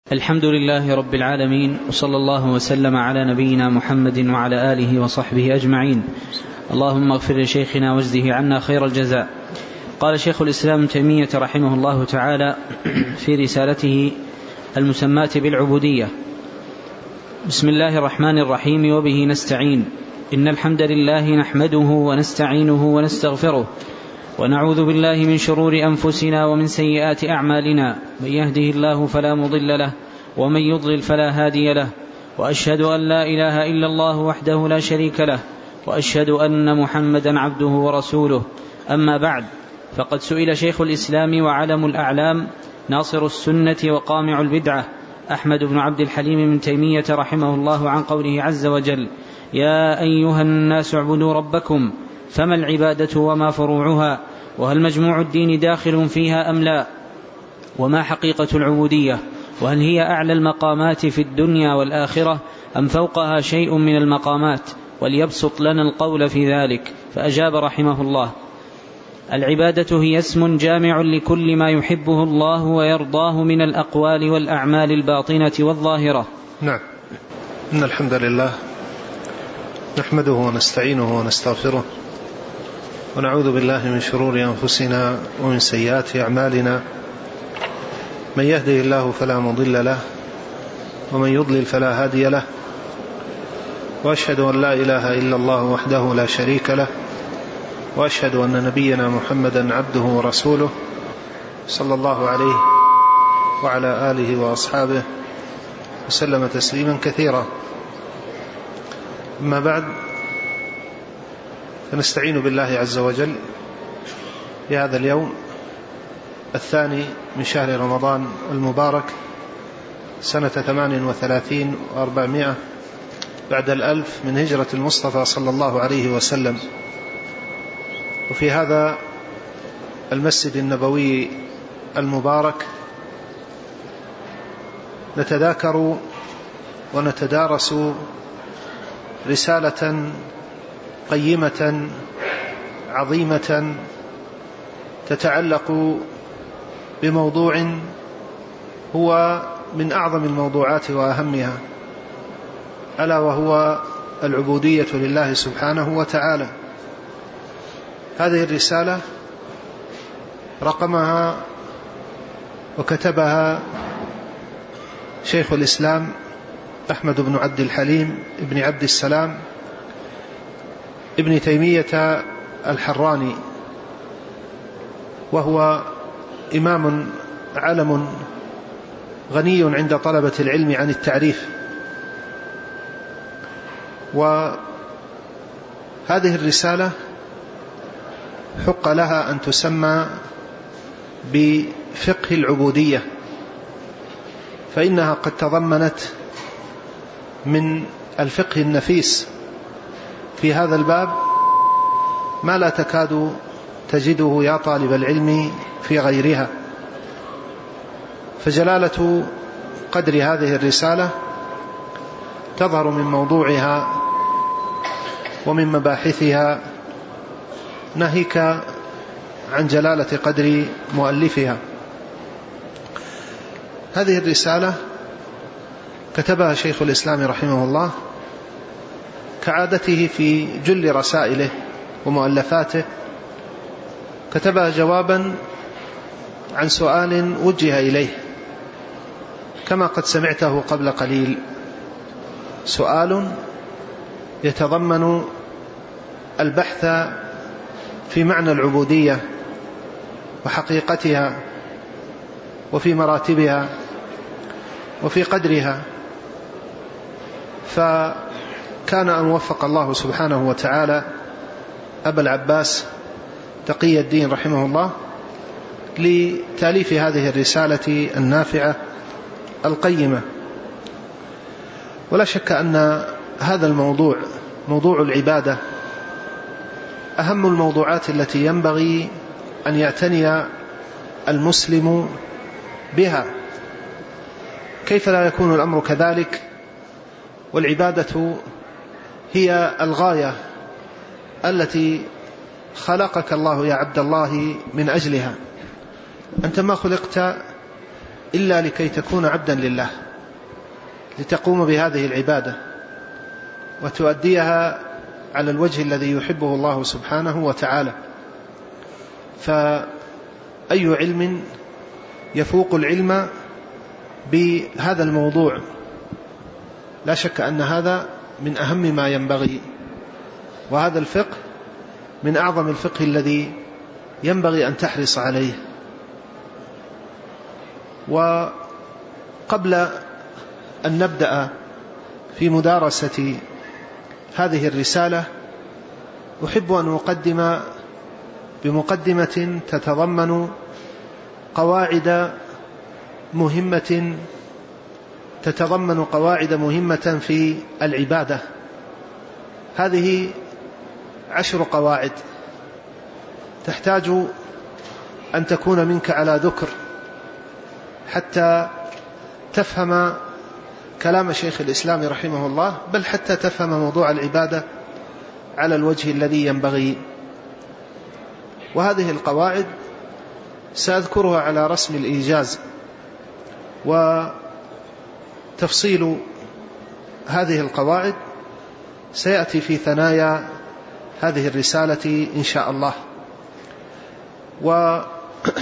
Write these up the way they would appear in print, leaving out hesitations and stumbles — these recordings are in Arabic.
الحمد لله رب العالمين، وصلى الله وسلم على نبينا محمد وعلى آله وصحبه أجمعين. اللهم اغفر لشيخنا واجزه عنا خير الجزاء. قال شيخ الإسلام ابن تيمية رحمه الله تعالى في رسالته المسماة بالعبودية: بسم الله الرحمن الرحيم، وبه نستعين. إن الحمد لله نحمده ونستعينه ونستغفره، ونعوذ بالله من شرور أنفسنا ومن سيئات أعمالنا، من يهده الله فلا مضل له، ومن يضلل فلا هادي له، وأشهد أن لا إله إلا الله وحده لا شريك له، وأشهد أن محمدا عبده ورسوله. أما بعد، فقد سئل شيخ الإسلام وعلم الأعلام ناصر السنة وقامع البدعة أحمد بن عبد الحليم بن تيمية رحمه الله عن قوله عز وجل: يا أيها الناس اعبدوا ربكم، فما العبادة وما فروعها، وهل مجموع الدين داخل فيها أم لا، وما حقيقة العبودية، وهل هي أعلى المقامات في الدنيا والآخرة أم فوقها شيء من المقامات، وليبسط لنا القول في ذلك. فأجاب رحمه الله: العبادة هي اسم جامع لكل ما يحبه الله ويرضاه من الأقوال والأعمال الباطنة والظاهرة. نعم. إن الحمد لله نحمده ونستعينه ونستغفره، ونعوذ بالله من شرور أنفسنا ومن سيئات أعمالنا، من يهده الله فلا مضل له، ومن يضلل فلا هادي له، وأشهد أن لا إله إلا الله وحده لا شريك له، وأشهد أن نبينا محمدا عبده ورسوله، صلى الله عليه وعلى آله وأصحابه وسلم تسليما كثيرا. أما بعد، فنستعين بالله عز وجل في هذا اليوم الثاني من شهر رمضان المبارك سنة 38 و400 بعد 1000 من هجرة المصطفى صلى الله عليه وسلم، وفي هذا المسجد النبوي المبارك نتذاكر ونتدارس رسالة قيمة عظيمة تتعلق بموضوع هو من أعظم الموضوعات وأهمها، ألا وهو العبودية لله سبحانه وتعالى. هذه الرسالة رقمها وكتبها شيخ الإسلام أحمد بن عبد الحليم ابن عبد السلام ابن تيمية الحراني، وهو إمام علم غني عند طلبة العلم عن التعريف. وهذه الرسالة حق لها أن تسمى بفقه العبودية، فإنها قد تضمنت من الفقه النفيس في هذا الباب ما لا تكاد تجده يا طالب العلم في غيرها. فجلالة قدر هذه الرسالة تظهر من موضوعها ومن مباحثها، ناهيك عن جلالة قدر مؤلفها. هذه الرسالة كتبها شيخ الإسلام رحمه الله كعادته في جل رسائله ومؤلفاته، كتبها جوابا عن سؤال وجه إليه، كما قد سمعته قبل قليل، سؤال يتضمن البحث في معنى العبودية وحقيقتها وفي مراتبها وفي قدرها. فكان أن وفق الله سبحانه وتعالى أبا العباس تقي الدين رحمه الله لتأليف هذه الرسالة النافعة القيمة. ولا شك أن هذا الموضوع، موضوع العبادة، أهم الموضوعات التي ينبغي أن يعتني المسلم بها. كيف لا يكون الأمر كذلك والعبادة هي الغاية التي خلقك الله يا عبد الله من أجلها؟ أنت ما خلقت إلا لكي تكون عبدا لله، لتقوم بهذه العبادة وتؤديها على الوجه الذي يحبه الله سبحانه وتعالى. فأي علم يفوق العلم بهذا الموضوع؟ لا شك أن هذا من أهم ما ينبغي، وهذا الفقه من أعظم الفقه الذي ينبغي أن تحرص عليه. وقبل أن نبدأ في مدارسة هذه الرسالة أحب أن أقدم بمقدمة تتضمن قواعد مهمة في العبادة. هذه 10 قواعد تحتاج أن تكون منك على ذكر حتى تفهم كلام شيخ الإسلام رحمه الله، بل حتى تفهم موضوع العبادة على الوجه الذي ينبغي. وهذه القواعد سأذكرها على رسم الإيجاز، وتفصيل هذه القواعد سيأتي في ثنايا هذه الرسالة إن شاء الله. وهذه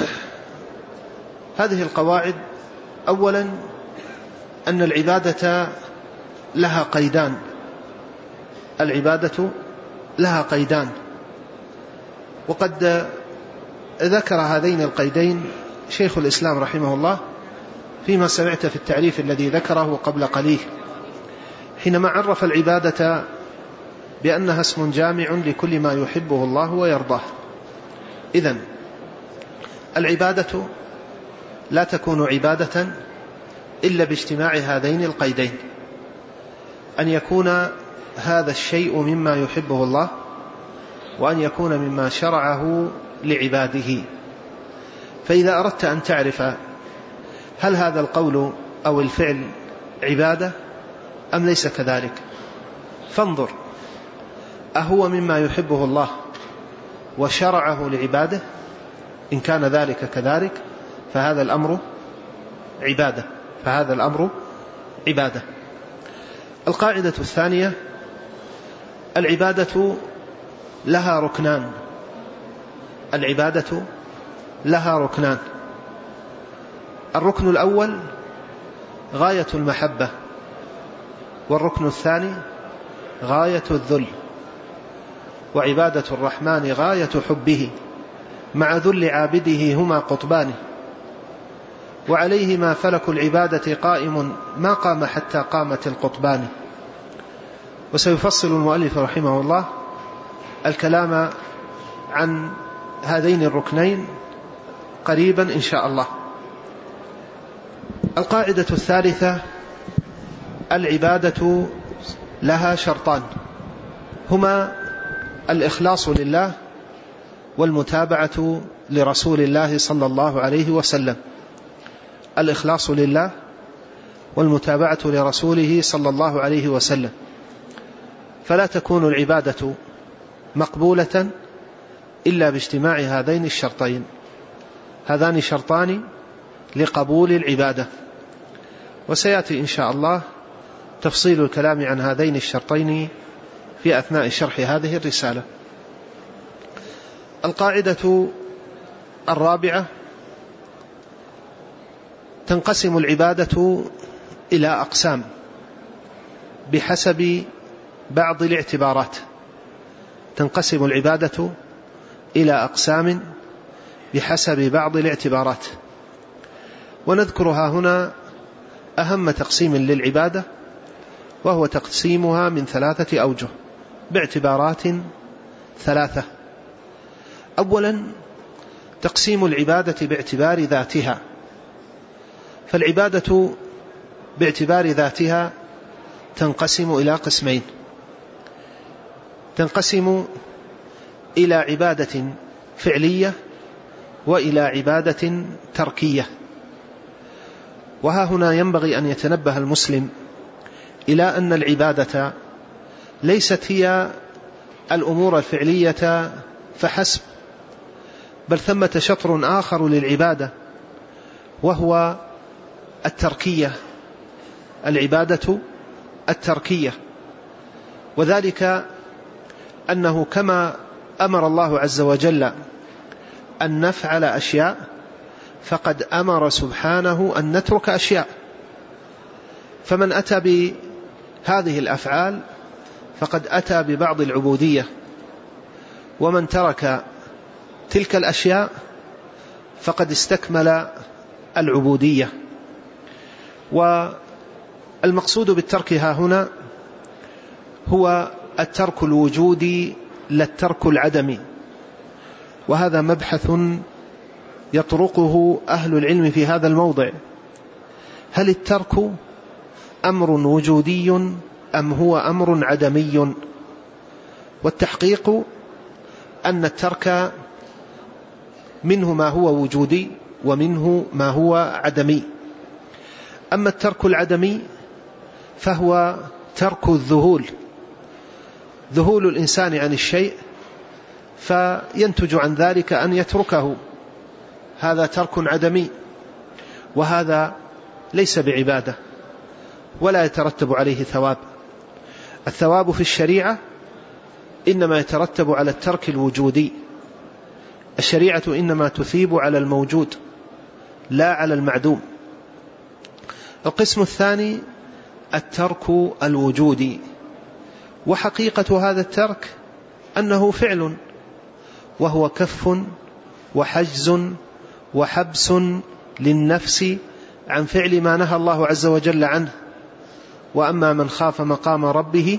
القواعد: أولا أن العبادة لها قيدان. العبادة لها قيدان، وقد ذكر هذين القيدين شيخ الإسلام رحمه الله فيما سمعت في التعريف الذي ذكره قبل قليل، حينما عرف العبادة بأنها اسم جامع لكل ما يحبه الله ويرضاه. إذن العبادة لا تكون عبادة إلا باجتماع هذين القيدين: أن يكون هذا الشيء مما يحبه الله، وأن يكون مما شرعه لعباده. فإذا أردت أن تعرف هل هذا القول أو الفعل عبادة أم ليس كذلك، فانظر أهو مما يحبه الله وشرعه لعباده. إن كان ذلك كذلك فهذا الأمر عبادة. القاعدة الثانية: العبادة لها ركنان. الركن الأول غاية المحبة، والركن الثاني غاية الذل. وعبادة الرحمن غاية حبه، مع ذل عابده هما قطبان، وعليهما فلك العبادة قائم، ما قام حتى قامت القطبان. وسيفصل المؤلف رحمه الله الكلام عن هذين الركنين قريبا إن شاء الله. القاعدة الثالثة: العبادة لها شرطان، هما الإخلاص لله والمتابعة لرسول الله صلى الله عليه وسلم. الإخلاص لله والمتابعة لرسوله صلى الله عليه وسلم. فلا تكون العبادة مقبولة إلا باجتماع هذين الشرطين. هذان شرطان لقبول العبادة، وسيأتي إن شاء الله تفصيل الكلام عن هذين الشرطين في أثناء شرح هذه الرسالة. القاعدة الرابعة: تنقسم العبادة إلى أقسام بحسب بعض الاعتبارات. تنقسم العبادة إلى أقسام بحسب بعض الاعتبارات، ونذكرها هنا أهم تقسيم للعبادة، وهو تقسيمها من 3 أوجه باعتبارات 3. أولا: تقسيم العبادة باعتبار ذاتها. فالعبادة باعتبار ذاتها تنقسم إلى قسمين: تنقسم إلى عبادة فعلية وإلى عبادة تركية. وها هنا ينبغي أن يتنبه المسلم إلى أن العبادة ليست هي الأمور الفعلية فحسب، بل ثمة شطر آخر للعبادة، وهو التركية، العبادة التركية، وذلك أنه كما أمر الله عز وجل أن نفعل أشياء فقد أمر سبحانه أن نترك أشياء. فمن أتى بهذه الأفعال فقد أتى ببعض العبودية، ومن ترك تلك الأشياء فقد استكمل العبودية. والمقصود بالترك ها هنا هو الترك الوجودي لا الترك العدمي، وهذا مبحث يطرقه أهل العلم في هذا الموضع. هل الترك أمر وجودي أم هو أمر عدمي؟ والتحقيق أن الترك منه ما هو وجودي ومنه ما هو عدمي. أما الترك العدمي فهو ترك الذهول، ذهول الإنسان عن الشيء فينتج عن ذلك أن يتركه، هذا ترك عدمي، وهذا ليس بعبادة ولا يترتب عليه ثواب. الثواب في الشريعة إنما يترتب على الترك الوجودي، الشريعة إنما تثيب على الموجود لا على المعدوم. القسم الثاني الترك الوجودي، وحقيقة هذا الترك أنه فعل، وهو كف وحجز وحبس للنفس عن فعل ما نهى الله عز وجل عنه. وأما من خاف مقام ربه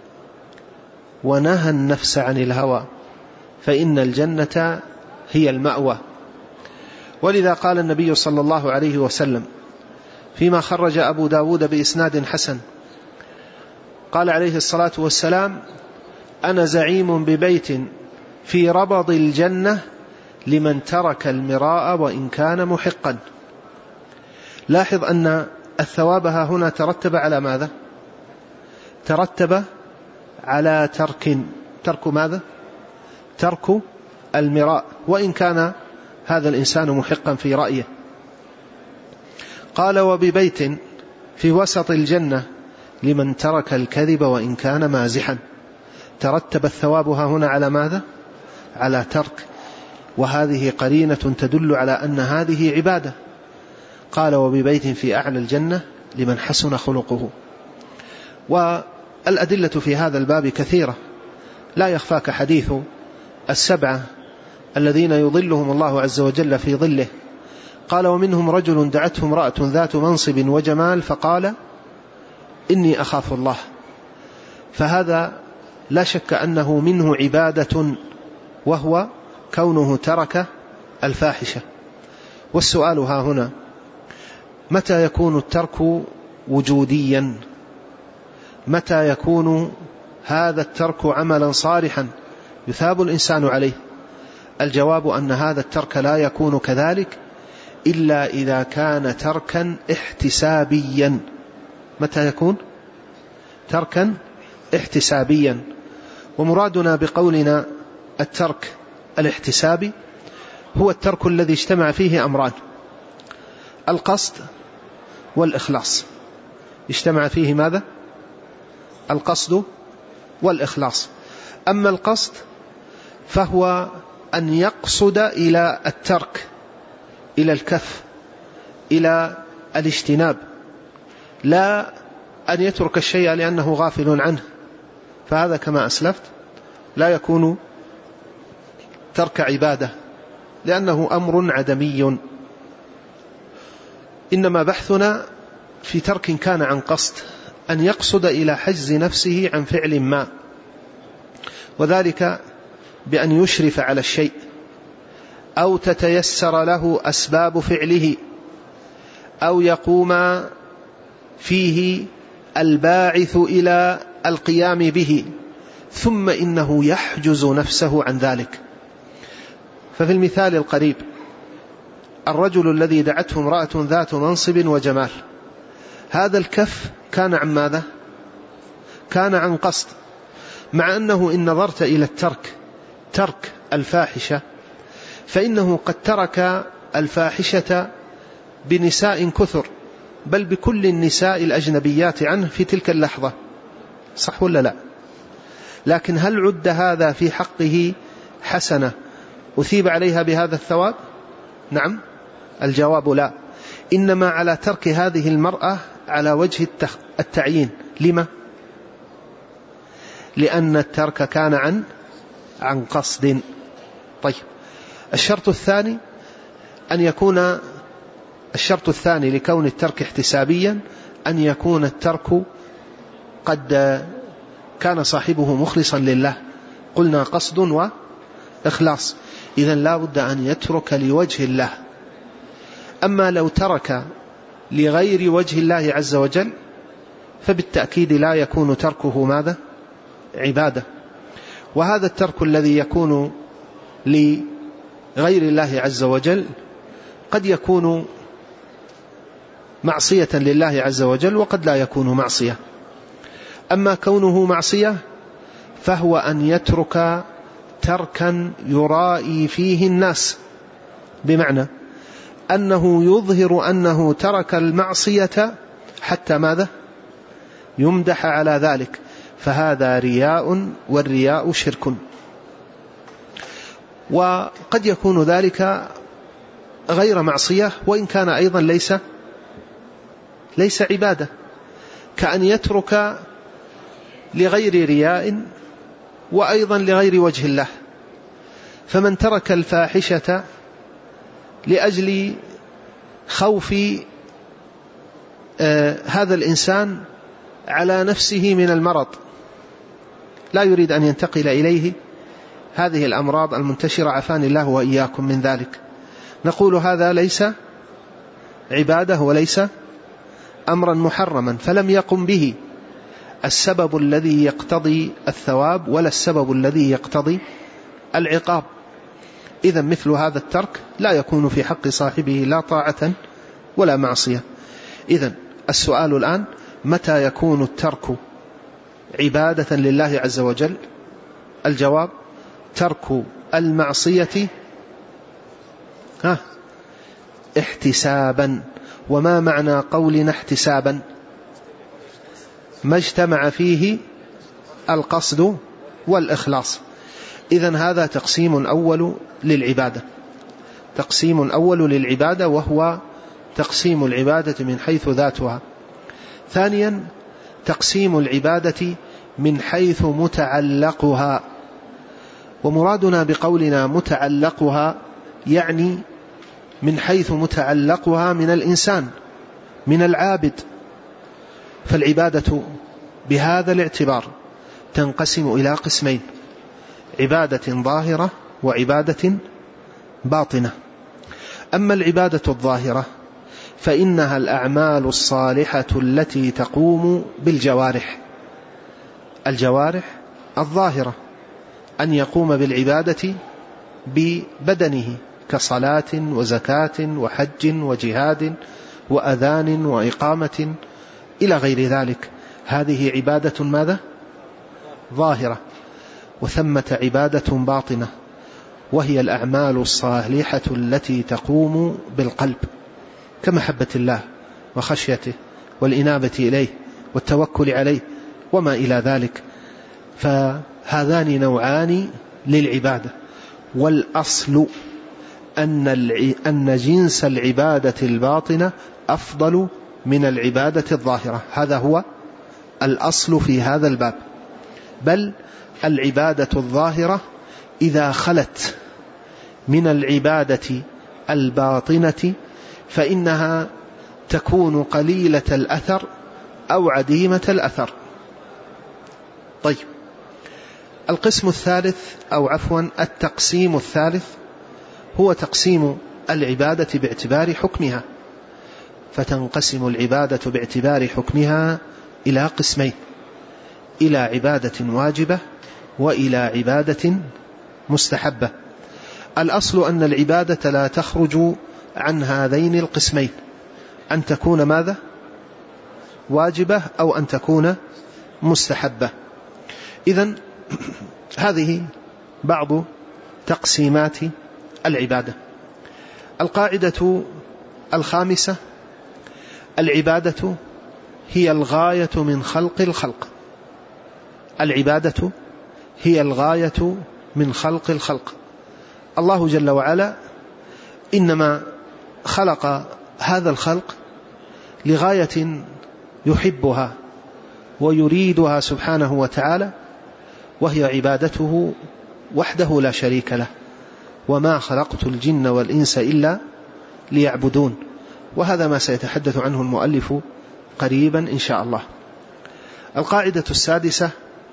ونهى النفس عن الهوى فإن الجنة هي المأوى. ولذا قال النبي صلى الله عليه وسلم فيما خرج أبو داود بإسناد حسن، قال عليه الصلاة والسلام: أنا زعيم ببيت في ربض الجنة لمن ترك المراء وإن كان محقا. لاحظ أن الثواب هنا ترتب على ماذا؟ ترتب على ترك ماذا؟ ترك المراء وإن كان هذا الإنسان محقا في رأيه. قال: وببيت في وسط الجنة لمن ترك الكذب وإن كان مازحا. ترتب الثواب هنا على ماذا؟ على ترك، وهذه قرينة تدل على أن هذه عبادة. قال: وببيت في أعلى الجنة لمن حسن خلقه. والأدلة في هذا الباب كثيرة، لا يخفاك حديث السبعة الذين يظلهم الله عز وجل في ظله. قال: ومنهم رجل دعته امرأة ذات منصب وجمال فقال: إني أخاف الله. فهذا لا شك أنه منه عبادة، وهو كونه ترك الفاحشة. والسؤال ها هنا: متى يكون الترك وجوديا؟ متى يكون هذا الترك عملا صالحا يثاب الإنسان عليه؟ الجواب أن هذا الترك لا يكون كذلك إلا إذا كان تركا احتسابيا. متى يكون تركا احتسابيا؟ ومرادنا بقولنا الترك الاحتسابي هو الترك الذي اجتمع فيه أمران: القصد والإخلاص. اجتمع فيه ماذا؟ القصد والإخلاص. أما القصد فهو أن يقصد إلى الترك، إلى الكف، إلى الاجتناب، لا أن يترك الشيء لأنه غافل عنه، فهذا كما أسلفت لا يكون ترك عبادة لأنه أمر عدمي. إنما بحثنا في ترك كان عن قصد، أن يقصد إلى حجز نفسه عن فعل ما، وذلك بأن يشرف على الشيء أو تتيسر له أسباب فعله أو يقوم فيه الباعث إلى القيام به، ثم إنه يحجز نفسه عن ذلك. ففي المثال القريب الرجل الذي دعته امرأة ذات منصب وجمال، هذا الكف كان عن ماذا؟ كان عن قصد، مع أنه إن نظرت إلى ترك الفاحشة فإنه قد ترك الفاحشة بنساء كثر بل بكل النساء الأجنبيات عنه في تلك اللحظة، صح ولا لا؟ لكن هل عد هذا في حقه حسنة أثيب عليها بهذا الثواب؟ نعم، الجواب لا، إنما على ترك هذه المرأة على وجه التعيين. لما؟ لأن الترك كان عن قصد. طيب، الشرط الثاني لكون الترك احتسابيا أن يكون الترك قد كان صاحبه مخلصا لله، قلنا قصد وإخلاص، إذن لا بد أن يترك لوجه الله. أما لو ترك لغير وجه الله عز وجل فبالتأكيد لا يكون تركه ماذا؟ عبادة. وهذا الترك الذي يكون لغير الله عز وجل قد يكون معصية لله عز وجل وقد لا يكون معصية. أما كونه معصية فهو أن يترك تركا يرائي فيه الناس، بمعنى أنه يظهر أنه ترك المعصية حتى ماذا؟ يمدح على ذلك، فهذا رياء، والرياء شرك. وقد يكون ذلك غير معصية وإن كان أيضا ليس عبادة، كأن يترك لغير رياء وأيضا لغير وجه الله. فمن ترك الفاحشة لأجل خوف هذا الإنسان على نفسه من المرض، لا يريد أن ينتقل إليه هذه الأمراض المنتشرة، عافاني الله وإياكم من ذلك، نقول هذا ليس عبادة وليس أمرا محرما، فلم يقم به السبب الذي يقتضي الثواب ولا السبب الذي يقتضي العقاب. إذن مثل هذا الترك لا يكون في حق صاحبه لا طاعة ولا معصية. إذن السؤال الآن: متى يكون الترك عبادة لله عز وجل؟ الجواب: ترك المعصية احتسابا. وما معنى قولنا احتسابا؟ ما اجتمع فيه القصد والإخلاص. إذن هذا تقسيم أول للعبادة، وهو تقسيم العبادة من حيث ذاتها. ثانيا، تقسيم العبادة من حيث متعلقها. ومرادنا بقولنا متعلقها يعني من حيث متعلقها من الإنسان، من العابد. فالعبادة بهذا الاعتبار تنقسم إلى قسمين: عبادة ظاهرة وعبادة باطنة. أما العبادة الظاهرة فإنها الأعمال الصالحة التي تقوم بالجوارح، الجوارح الظاهرة، أن يقوم بالعبادة ببدنه كصلاة وزكاة وحج وجهاد وأذان وإقامة إلى غير ذلك. هذه عبادة ماذا؟ ظاهرة. وثمة عبادة باطنة وهي الأعمال الصالحة التي تقوم بالقلب كمحبة الله وخشيته والإنابة إليه والتوكل عليه وما إلى ذلك. فهذان نوعان للعبادة، والأصل أن جنس العبادة الباطنة أفضل من العبادة الظاهرة. هذا هو الأصل في هذا الباب. بل العبادة الظاهرة إذا خلت من العبادة الباطنة فإنها تكون قليلة الأثر أو عديمة الأثر. طيب، القسم الثالث التقسيم الثالث هو تقسيم العبادة باعتبار حكمها. فتنقسم العبادة باعتبار حكمها إلى قسمين: إلى عبادة واجبة وإلى عبادة مستحبة. الأصل أن العبادة لا تخرج عن هذين القسمين، أن تكون ماذا؟ واجبة أو أن تكون مستحبة. إذن هذه بعض تقسيمات العبادة. القاعدة الخامسة: العبادة هي الغاية من خلق الخلق. العبادة هي الغاية من خلق الخلق. الله جل وعلا إنما خلق هذا الخلق لغاية يحبها ويريدها سبحانه وتعالى، وهي عبادته وحده لا شريك له. وما خلقت الجن والإنس إلا ليعبدون. وهذا ما سيتحدث عنه المؤلف قريبا إن شاء الله. القاعدة السادسة: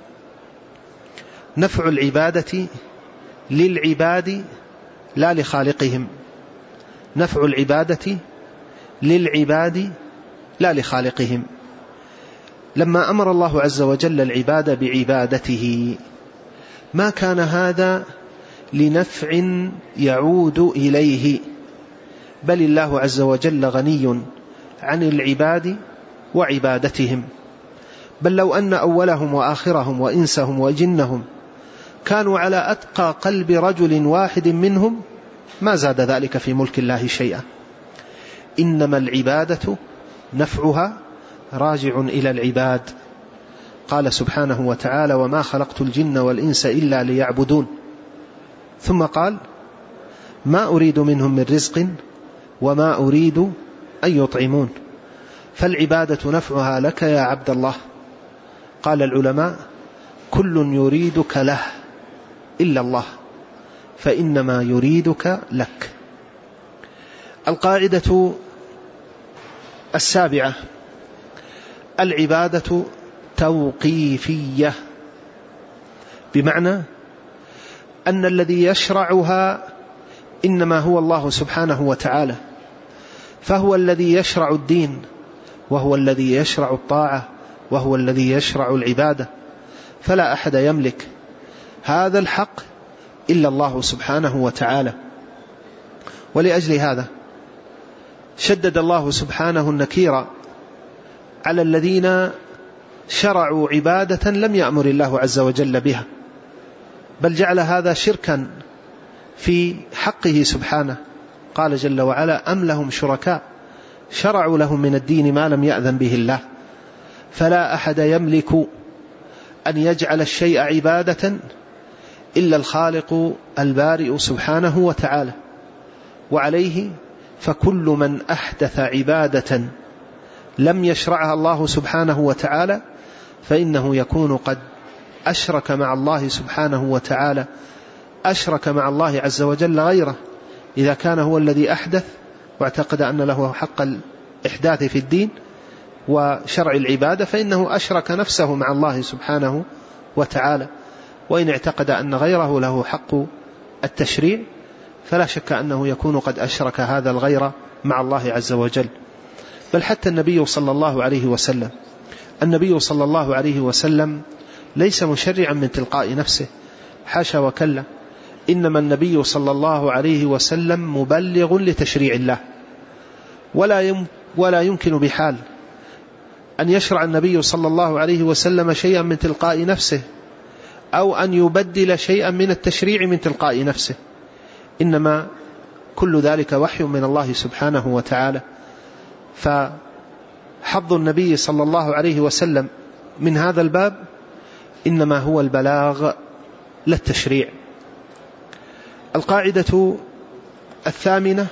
نفع العبادة للعباد لا لخالقهم. نفع العبادة للعباد لا لخالقهم. لما أمر الله عز وجل العباد بعبادته ما كان هذا لنفع يعود إليه، بل الله عز وجل غني عن العباد وعبادتهم. بل لو أن أولهم وآخرهم وإنسهم وجنهم كانوا على أتقى قلب رجل واحد منهم ما زاد ذلك في ملك الله شيئا. إنما العبادة نفعها راجع إلى العباد. قال سبحانه وتعالى: وما خلقت الجن والإنس إلا ليعبدون. ثم قال: ما أريد منهم من رزق وما أريد أن يطعمون. فالعبادة نفعها لك يا عبد الله. قال العلماء: كل يريدك له إلا الله، فإنما يريدك لك. القاعدة السابعة: العبادة توقيفية، بمعنى أن الذي يشرعها إنما هو الله سبحانه وتعالى، فهو الذي يشرع الدين، وهو الذي يشرع الطاعة، وهو الذي يشرع العبادة. فلا أحد يملك هذا الحق إلا الله سبحانه وتعالى. ولأجل هذا شدد الله سبحانه النكير على الذين شرعوا عبادة لم يأمر الله عز وجل بها، بل جعل هذا شركا في حقه سبحانه. قال جل وعلا: أم لهم شركاء شرعوا لهم من الدين ما لم يأذن به الله. فلا أحد يملك أن يجعل الشيء عبادة إلا الخالق البارئ سبحانه وتعالى. وعليه فكل من أحدث عبادة لم يشرعها الله سبحانه وتعالى فإنه يكون قد أشرك مع الله سبحانه وتعالى، أشرك مع الله عز وجل غيره. إذا كان هو الذي أحدث واعتقد أن له حق الإحداث في الدين وشرع العبادة فإنه أشرك نفسه مع الله سبحانه وتعالى. وإن اعتقد أن غيره له حق التشريع فلا شك أنه يكون قد أشرك هذا الغير مع الله عز وجل. بل حتى النبي صلى الله عليه وسلم ليس مشرعا من تلقاء نفسه، حاشا وكلا. إنما النبي صلى الله عليه وسلم مبلغ لتشريع الله، ولا يمكن بحال أن يشرع النبي صلى الله عليه وسلم شيئا من تلقاء نفسه أو أن يبدل شيئا من التشريع من تلقاء نفسه، إنما كل ذلك وحي من الله سبحانه وتعالى. فحظ النبي صلى الله عليه وسلم من هذا الباب إنما هو البلاغ لا التشريع. القاعدة الثامنة: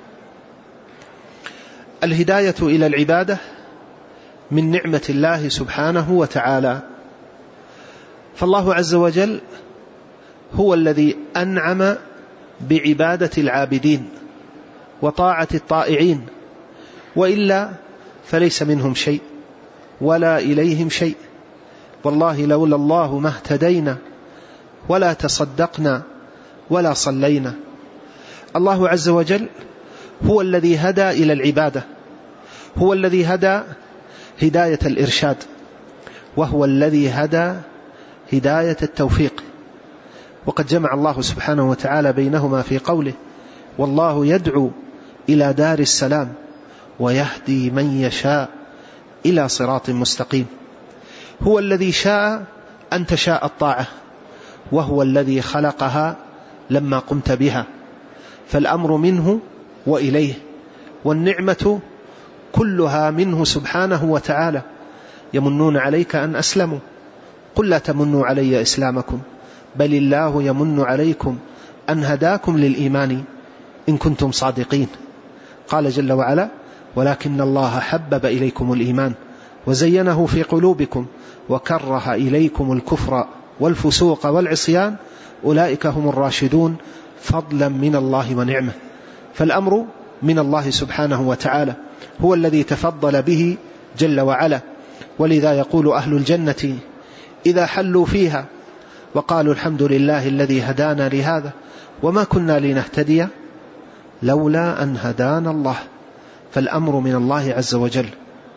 الهداية إلى العبادة من نعمة الله سبحانه وتعالى. فالله عز وجل هو الذي أنعم بعبادة العابدين وطاعة الطائعين، وإلا فليس منهم شيء ولا إليهم شيء. والله لولا الله ما اهتدينا ولا تصدقنا ولا صلينا. الله عز وجل هو الذي هدى إلى العبادة، هو الذي هدى هداية الإرشاد، وهو الذي هدى هداية التوفيق. وقد جمع الله سبحانه وتعالى بينهما في قوله: والله يدعو إلى دار السلام ويهدي من يشاء إلى صراط مستقيم. هو الذي شاء أن تشاء الطاعة، وهو الذي خلقها لما قمت بها، فالأمر منه وإليه، والنعمة كلها منه سبحانه وتعالى. يمنون عليك أن أسلموا، قل لا تمنوا علي إسلامكم بل الله يمن عليكم أن هداكم للإيمان إن كنتم صادقين. قال جل وعلا: ولكن الله حبب إليكم الإيمان وزينه في قلوبكم وكره إليكم الكفر والفسوق والعصيان أولئك هم الراشدون فضلا من الله ونعمه. فالأمر من الله سبحانه وتعالى، هو الذي تفضل به جل وعلا. ولذا يقول أهل الجنة إذا حلوا فيها وقالوا: الحمد لله الذي هدانا لهذا وما كنا لنهتدي لولا أن هدانا الله. فالأمر من الله عز وجل.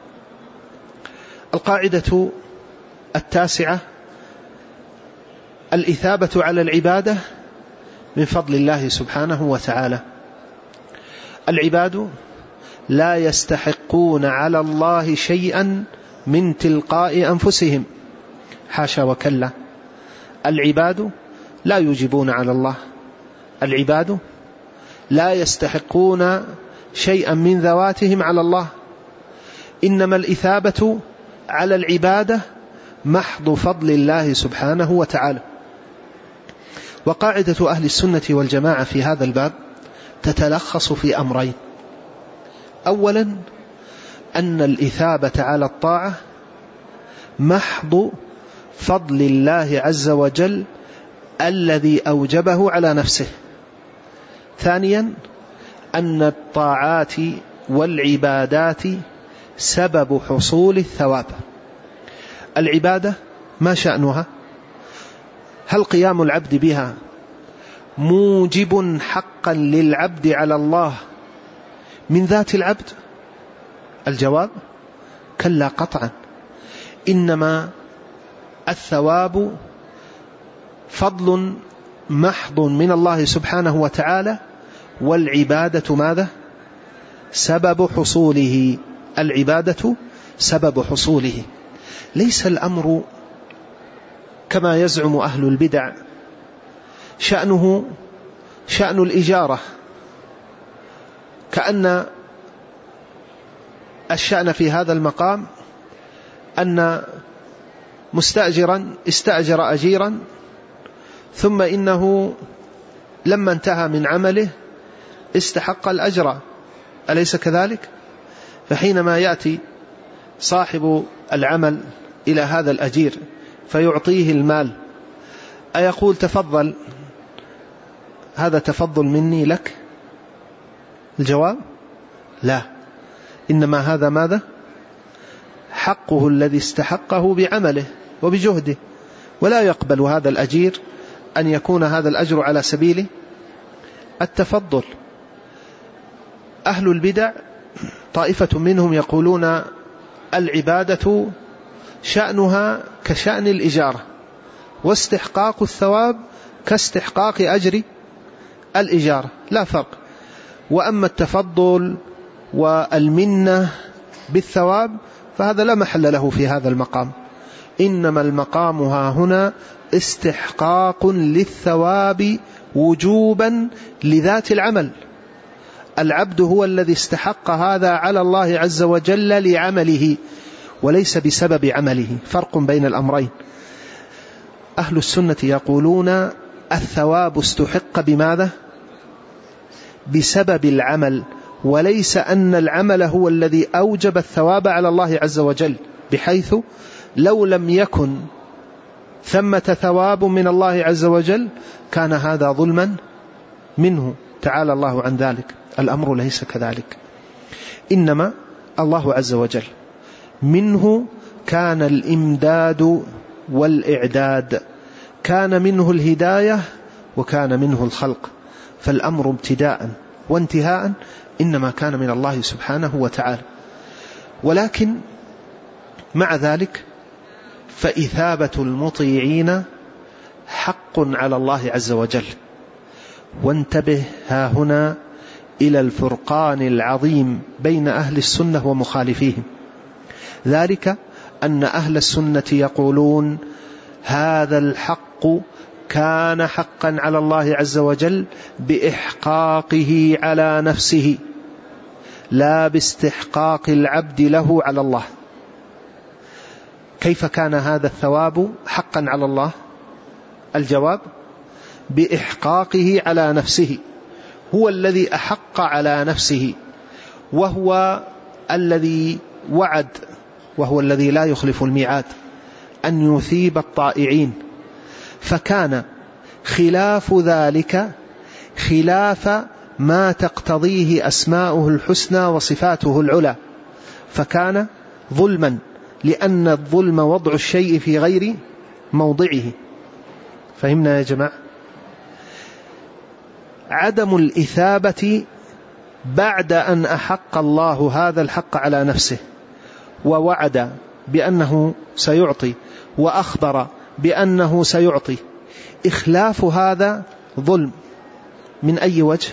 القاعدة 9: الإثابة على العبادة من فضل الله سبحانه وتعالى. العباد لا يستحقون على الله شيئا من تلقاء أنفسهم، حاشا وكلا. العباد لا يجبون على الله، العباد لا يستحقون شيئا من ذواتهم على الله، إنما الإثابة على العبادة محض فضل الله سبحانه وتعالى. وقاعدة أهل السنة والجماعة في هذا الباب تتلخص في أمرين: أولا أن الإثابة على الطاعة محض فضل الله عز وجل الذي أوجبه على نفسه. ثانيا أن الطاعات والعبادات سبب حصول الثواب. العبادة ما شأنها؟ هل قيام العبد بها موجب حقا للعبد على الله من ذات العبد؟ الجواب: كلا قطعا. إنما الثواب فضل محض من الله سبحانه وتعالى، والعبادة ماذا؟ سبب حصوله. العبادة سبب حصوله. ليس الأمر كما يزعم أهل البدع شأنه شأن الإجارة، كأن الشأن في هذا المقام أن مستأجرا استأجر أجيرا ثم إنه لما انتهى من عمله استحق الأجر، أليس كذلك؟ فحينما يأتي صاحب العمل إلى هذا الأجير فيعطيه المال، أيقول: تفضل، هذا تفضل مني لك؟ الجواب: لا، إنما هذا ماذا؟ حقه الذي استحقه بعمله وبجهده، ولا يقبل هذا الأجير أن يكون هذا الأجر على سبيل التفضل. أهل البدع طائفة منهم يقولون العبادة شأنها كشأن الإجارة، واستحقاق الثواب كاستحقاق أجر الإجارة، لا فرق. وأما التفضل والمنة بالثواب فهذا لا محل له في هذا المقام، إنما المقام ها هنا استحقاق للثواب وجوبا لذات العمل. العبد هو الذي استحق هذا على الله عز وجل لعمله وليس بسبب عمله، فرق بين الأمرين. أهل السنة يقولون الثواب استحق بماذا؟ بسبب العمل، وليس أن العمل هو الذي أوجب الثواب على الله عز وجل، بحيث لو لم يكن ثمة ثواب من الله عز وجل كان هذا ظلما منه، تعالى الله عن ذلك. الأمر ليس كذلك، إنما الله عز وجل منه كان الإمداد والإعداد، كان منه الهداية وكان منه الخلق، فالأمر ابتداء وانتهاء إنما كان من الله سبحانه وتعالى. ولكن مع ذلك فإثابة المطيعين حق على الله عز وجل. وانتبه ها هنا إلى الفرقان العظيم بين أهل السنة ومخالفيهم، ذلك أن أهل السنة يقولون هذا الحق كان حقا على الله عز وجل بإحقاقه على نفسه، لا باستحقاق العبد له على الله. كيف كان هذا الثواب حقا على الله؟ الجواب: بإحقاقه على نفسه، هو الذي أحق على نفسه، وهو الذي وعد، وهو الذي لا يخلف الميعاد، أن يثيب الطائعين. فكان خلاف ذلك خلاف ما تقتضيه أسماؤه الحسنى وصفاته العلى، فكان ظلما، لأن الظلم وضع الشيء في غير موضعه. فهمنا يا جماعة؟ عدم الإثابة بعد أن أحق الله هذا الحق على نفسه ووعد بأنه سيعطي وأخبر بأنه سيعطي، إخلاف هذا ظلم. من أي وجه؟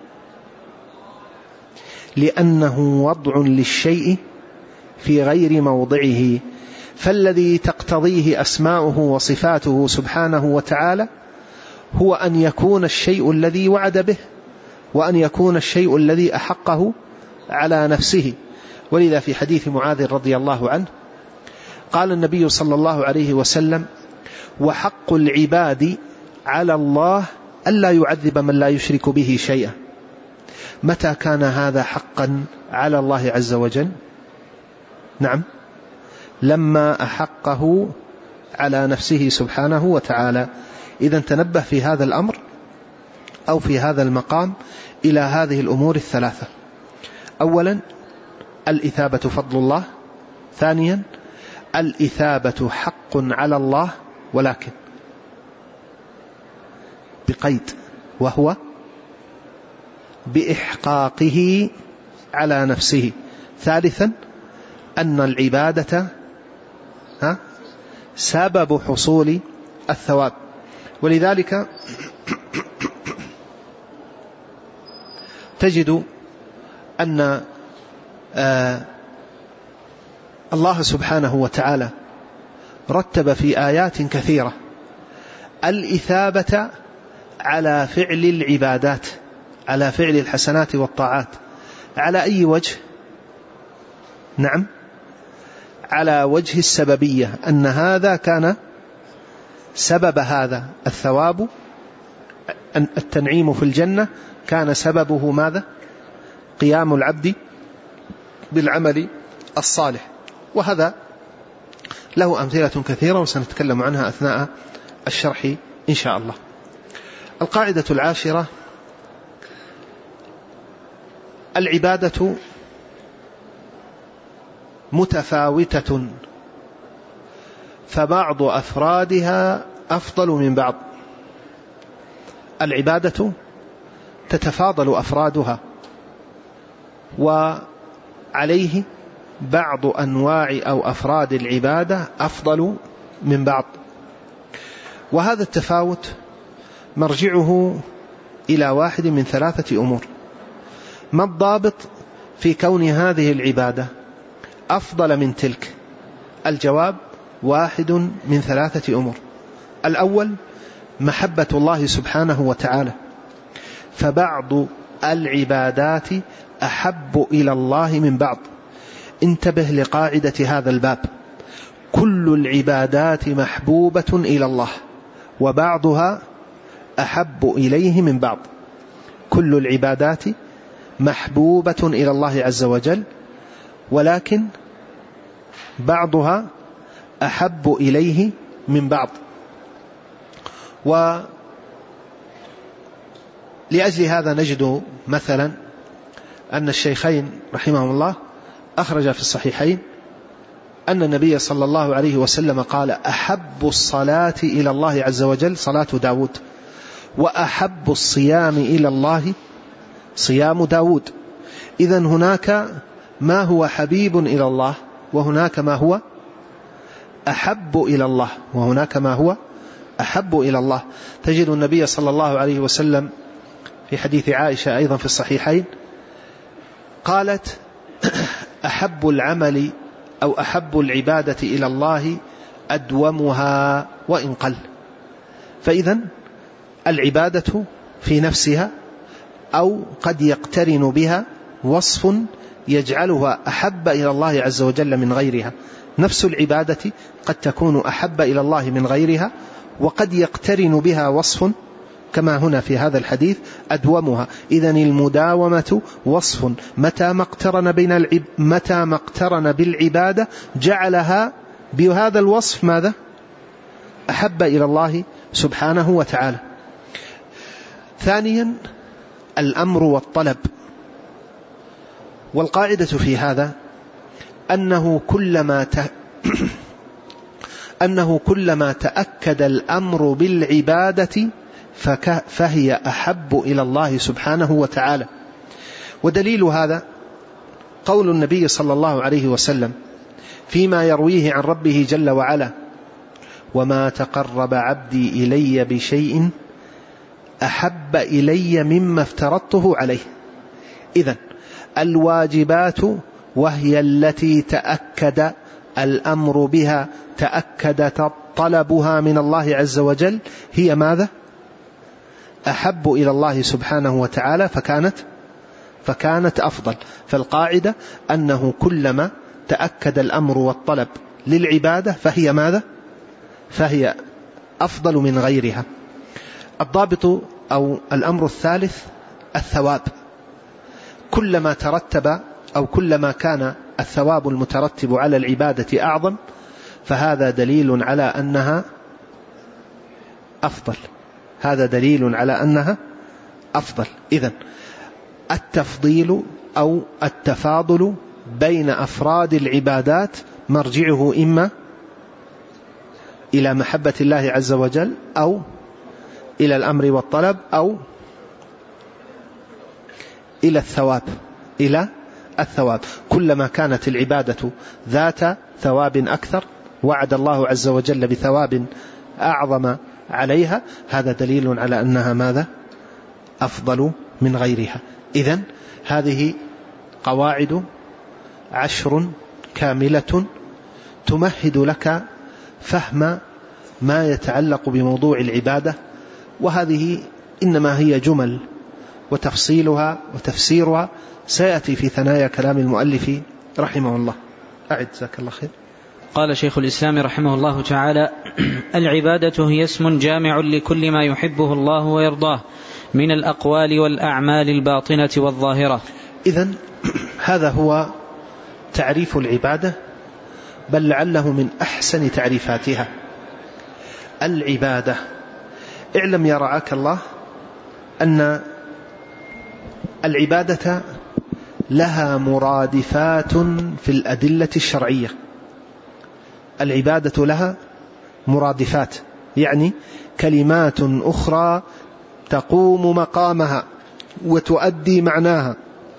لأنه وضع للشيء في غير موضعه. فالذي تقتضيه أسماؤه وصفاته سبحانه وتعالى هو أن يكون الشيء الذي وعد به، وأن يكون الشيء الذي أحقه على نفسه. ولذا في حديث معاذ رضي الله عنه قال النبي صلى الله عليه وسلم: وحق العباد على الله ألا يعذب من لا يشرك به شيئا. متى كان هذا حقا على الله عز وجل؟ نعم، لما أحقه على نفسه سبحانه وتعالى. إذن تنبه في هذا الأمر أو في هذا المقام إلى هذه الأمور الثلاثة: أولا الإثابة فضل الله، ثانيا الإثابة حق على الله ولكن بقيد، وهو بإحقاقه على نفسه، ثالثا أن العبادة سبب حصول الثواب. ولذلك تجد أن الله سبحانه وتعالى رتب في آيات كثيرة الإثابة على فعل العبادات، على فعل الحسنات والطاعات. على أي وجه؟ نعم، على وجه السببية، أن هذا كان سبب هذا الثواب، التنعيم في الجنة كان سببه ماذا؟ قيام العبد بالعمل الصالح. وهذا له أمثلة كثيرة وسنتكلم عنها أثناء الشرح إن شاء الله. القاعدة العاشرة: العبادة متفاوتة، فبعض أفرادها أفضل من بعض. العبادة تتفاضل أفرادها، وعليه بعض أنواع أو أفراد العبادة أفضل من بعض. وهذا التفاوت مرجعه إلى واحد من ثلاثة أمور. ما الضابط في كون هذه العبادة أفضل من تلك؟ الجواب: واحد من ثلاثة أمور. الأول محبة الله سبحانه وتعالى، فبعض العبادات أحب إلى الله من بعض. انتبه لقاعدة هذا الباب: كل العبادات محبوبة إلى الله، وبعضها أحب إليه من بعض. كل العبادات محبوبة إلى الله عز وجل، ولكن بعضها أحب إليه من بعض. ولأجل هذا نجد مثلا أن الشيخين رحمهم الله أخرج في الصحيحين أن النبي صلى الله عليه وسلم قال: أحب الصلاة إلى الله عز وجل صلاة داود، وأحب الصيام إلى الله صيام داود. إذن هناك ما هو حبيب إلى الله، وهناك ما هو أحب إلى الله، وهناك ما هو أحب إلى الله. تجد النبي صلى الله عليه وسلم في حديث عائشة أيضا في الصحيحين قالت: أحب العمل أو أحب العبادة إلى الله أدومها وإن قل. فإذن العبادة في نفسها أو قد يقترن بها وصف يجعلها أحب إلى الله عز وجل من غيرها. نفس العبادة قد تكون أحب إلى الله من غيرها، وقد يقترن بها وصف كما هنا في هذا الحديث أدومها. إذن المداومة وصف متى ما اقترن بالعبادة جعلها بهذا الوصف ماذا؟ أحب إلى الله سبحانه وتعالى. ثانيا الأمر والطلب، والقاعدة في هذا أنه كلما تأكد الأمر بالعبادة فهي أحب إلى الله سبحانه وتعالى. ودليل هذا قول النبي صلى الله عليه وسلم فيما يرويه عن ربه جل وعلا: وما تقرب عبدي إلي بشيء أحب إلي مما افترضته عليه. إذن الواجبات وهي التي تأكد الأمر بها، تأكد طلبها من الله عز وجل، هي ماذا؟ أحب إلى الله سبحانه وتعالى، فكانت أفضل. فالقاعدة أنه كلما تأكد الأمر والطلب للعبادة فهي ماذا؟ فهي أفضل من غيرها. الضابط أو الأمر الثالث الثواب. كلما ترتب أو كلما كان الثواب المترتب على العبادة أعظم فهذا دليل على أنها أفضل. هذا دليل على أنها أفضل. إذن التفضيل أو التفاضل بين أفراد العبادات مرجعه إما إلى محبة الله عز وجل أو إلى الأمر والطلب أو إلى الثواب. كلما كانت العبادة ذات ثواب أكثر وعد الله عز وجل بثواب أعظم عليها، هذا دليل على أنها ماذا؟ أفضل من غيرها. إذن هذه قواعد 10 كاملة تمهد لك فهم ما يتعلق بموضوع العبادة، وهذه إنما هي جمل، وتفصيلها وتفسيرها سيأتي في ثنايا كلام المؤلف رحمه الله. أعد جزاك الله خير. قال شيخ الإسلام رحمه الله تعالى: العبادة هي اسم جامع لكل ما يحبه الله ويرضاه من الأقوال والأعمال الباطنة والظاهرة. إذن هذا هو تعريف العبادة، بل لعله من أحسن تعريفاتها. العبادة، اعلم يا رعاك الله أن العبادة لها مرادفات في الأدلة الشرعية. العبادة لها مرادفات، يعني كلمات أخرى تقوم مقامها وتؤدي معناها.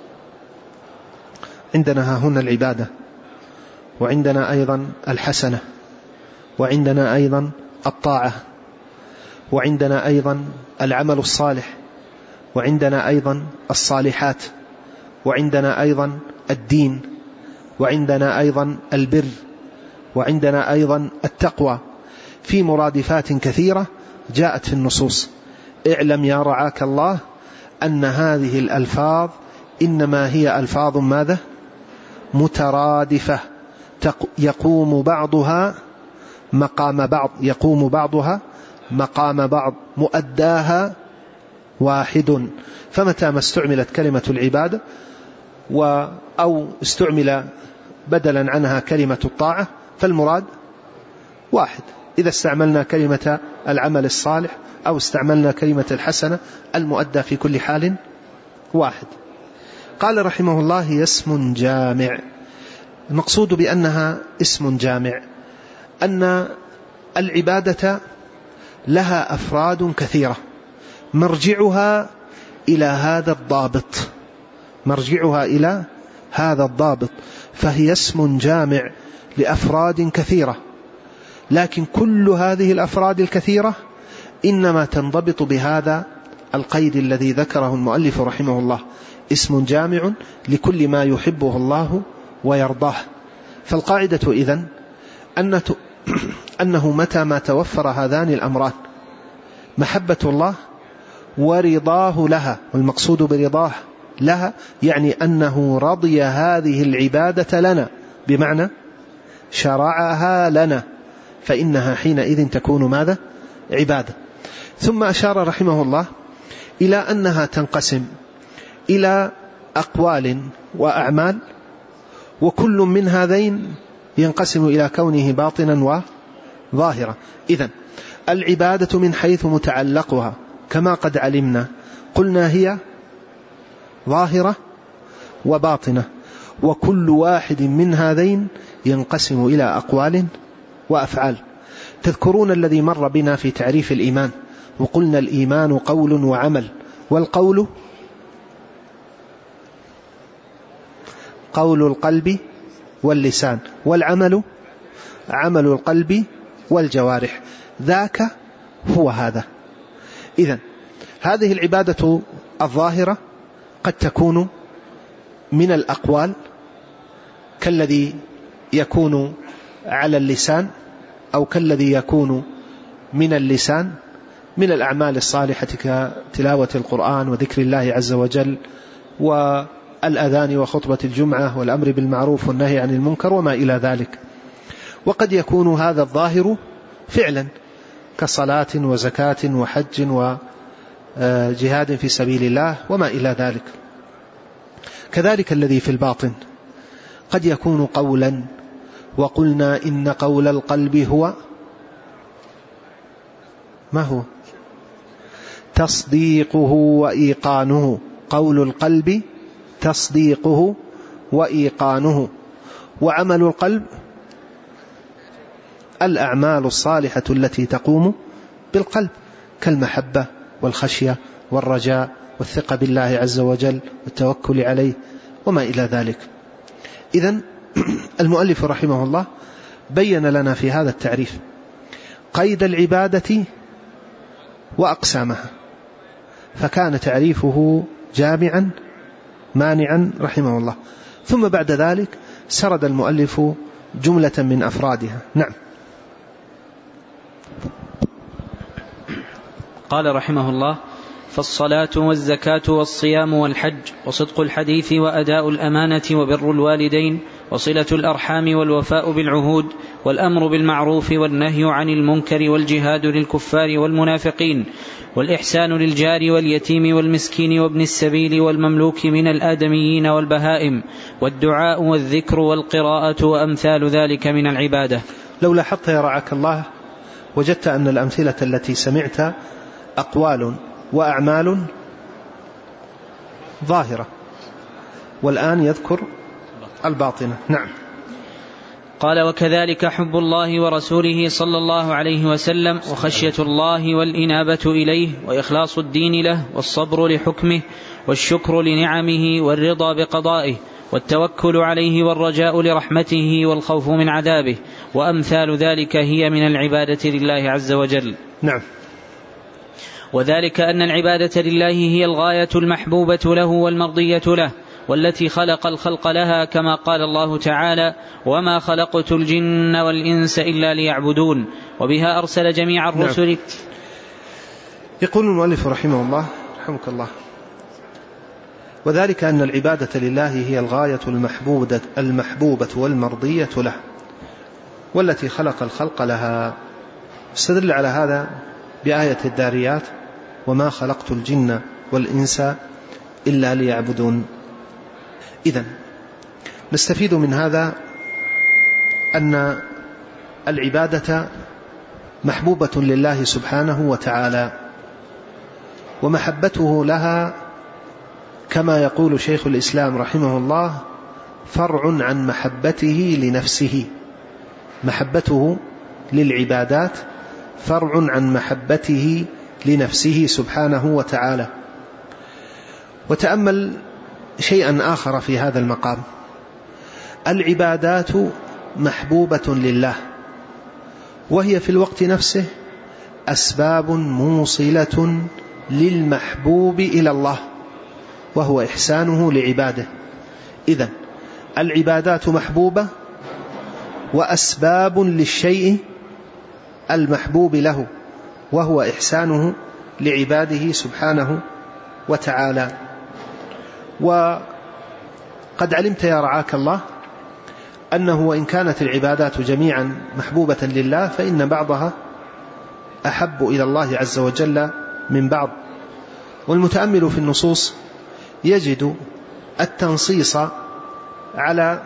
عندنا هنا العبادة، وعندنا أيضا الحسنة، وعندنا أيضا الطاعة، وعندنا أيضا العمل الصالح، وعندنا أيضا الصالحات، وعندنا أيضا الدين، وعندنا أيضا البر، وعندنا أيضا التقوى. في مرادفات كثيرة جاءت في النصوص. اعلم يا رعاك الله أن هذه الألفاظ إنما هي ألفاظ ماذا؟ مترادفة، يقوم بعضها مقام بعض، يقوم بعضها مقام بعض، مؤداها واحد. فمتى ما استعملت كلمة العبادة أو استعمل بدلا عنها كلمة الطاعة فالمراد واحد. إذا استعملنا كلمة العمل الصالح أو استعملنا كلمة الحسنة المؤدى في كل حال واحد. قال رحمه الله: هي اسم جامع. المقصود بأنها اسم جامع أن العبادة لها أفراد كثيرة، مرجعها إلى هذا الضابط، مرجعها إلى هذا الضابط، فهي اسم جامع لأفراد كثيرة. لكن كل هذه الأفراد الكثيرة إنما تنضبط بهذا القيد الذي ذكره المؤلف رحمه الله: اسم جامع لكل ما يحبه الله ويرضاه. فالقاعدة إذن أنه متى ما توفر هذان الأمران، محبة الله ورضاه لها، والمقصود برضاه لها يعني أنه رضي هذه العبادة لنا، بمعنى شرعها لنا، فإنها حينئذ تكون ماذا؟ عبادة. ثم أشار رحمه الله إلى أنها تنقسم إلى أقوال وأعمال، وكل من هذين ينقسم إلى كونه باطنا وظاهرا. إذن العبادة من حيث متعلقها كما قد علمنا قلنا هي ظاهرة وباطنة، وكل واحد من هذين ينقسم إلى أقوال وأفعال. تذكرون الذي مر بنا في تعريف الإيمان، وقلنا الإيمان قول وعمل، والقول قول القلب واللسان، والعمل عمل القلب والجوارح، ذاك هو هذا. إذن هذه العبادة الظاهرة قد تكون من الأقوال كالذي يكون على اللسان، أو كالذي يكون من اللسان من الأعمال الصالحة كتلاوة القرآن وذكر الله عز وجل والأذان وخطبة الجمعة والأمر بالمعروف والنهي عن المنكر وما إلى ذلك. وقد يكون هذا الظاهر فعلا كصلاة وزكاة وحج وجهاد في سبيل الله وما إلى ذلك. كذلك الذي في الباطن قد يكون قولا، وقلنا إن قول القلب هو ما هو؟ تصديقه وإيقانه. قول القلب تصديقه وإيقانه، وعمل القلب الأعمال الصالحة التي تقوم بالقلب كالمحبة والخشية والرجاء والثقة بالله عز وجل والتوكل عليه وما إلى ذلك. إذن المؤلف رحمه الله بين لنا في هذا التعريف قيد العبادة وأقسامها، فكان تعريفه جامعا مانعا رحمه الله. ثم بعد ذلك سرد المؤلف جملة من أفرادها. نعم. قال رحمه الله: فالصلاة والزكاة والصيام والحج وصدق الحديث وأداء الأمانة وبر الوالدين وصلة الأرحام والوفاء بالعهود والأمر بالمعروف والنهي عن المنكر والجهاد للكفار والمنافقين والإحسان للجار واليتيم والمسكين وابن السبيل والمملوك من الآدميين والبهائم والدعاء والذكر والقراءة وأمثال ذلك من العبادة. لو لاحظت يا رعاك الله وجدت أن الأمثلة التي سمعت أقوال وأعمال ظاهرة، والآن يذكر الباطنة. نعم. قال: وكذلك حب الله ورسوله صلى الله عليه وسلم وخشية الله والإنابة إليه وإخلاص الدين له والصبر لحكمه والشكر لنعمه والرضا بقضائه والتوكل عليه والرجاء لرحمته والخوف من عذابه وأمثال ذلك هي من العبادة لله عز وجل. نعم. وذلك أن العبادة لله هي الغاية المحبوبة له والمرضية له والتي خلق الخلق لها، كما قال الله تعالى: وما خلقت الجن والإنس إلا ليعبدون، وبها أرسل جميع الرسل. نعم. يقول المؤلف رحمه الله رحمك الله: وذلك أن العبادة لله هي الغاية المحبوبة والمرضية له والتي خلق الخلق لها. استدل على هذا بآية الذاريات: وما خلقت الجن والإنس إلا ليعبدون. إذن نستفيد من هذا أن العبادة محبوبة لله سبحانه وتعالى، ومحبته لها كما يقول شيخ الإسلام رحمه الله فرع عن محبته لنفسه. محبته للعبادات فرع عن محبته لنفسه سبحانه وتعالى. وتأمل شيئا آخر في هذا المقام: العبادات محبوبة لله، وهي في الوقت نفسه أسباب موصلة للمحبوب إلى الله، وهو إحسانه لعباده. إذن العبادات محبوبة وأسباب للشيء المحبوب له، وهو إحسانه لعباده سبحانه وتعالى. وقد علمت يا رعاك الله أنه وإن كانت العبادات جميعا محبوبة لله فإن بعضها أحب إلى الله عز وجل من بعض. والمتأمل في النصوص يجد التنصيص على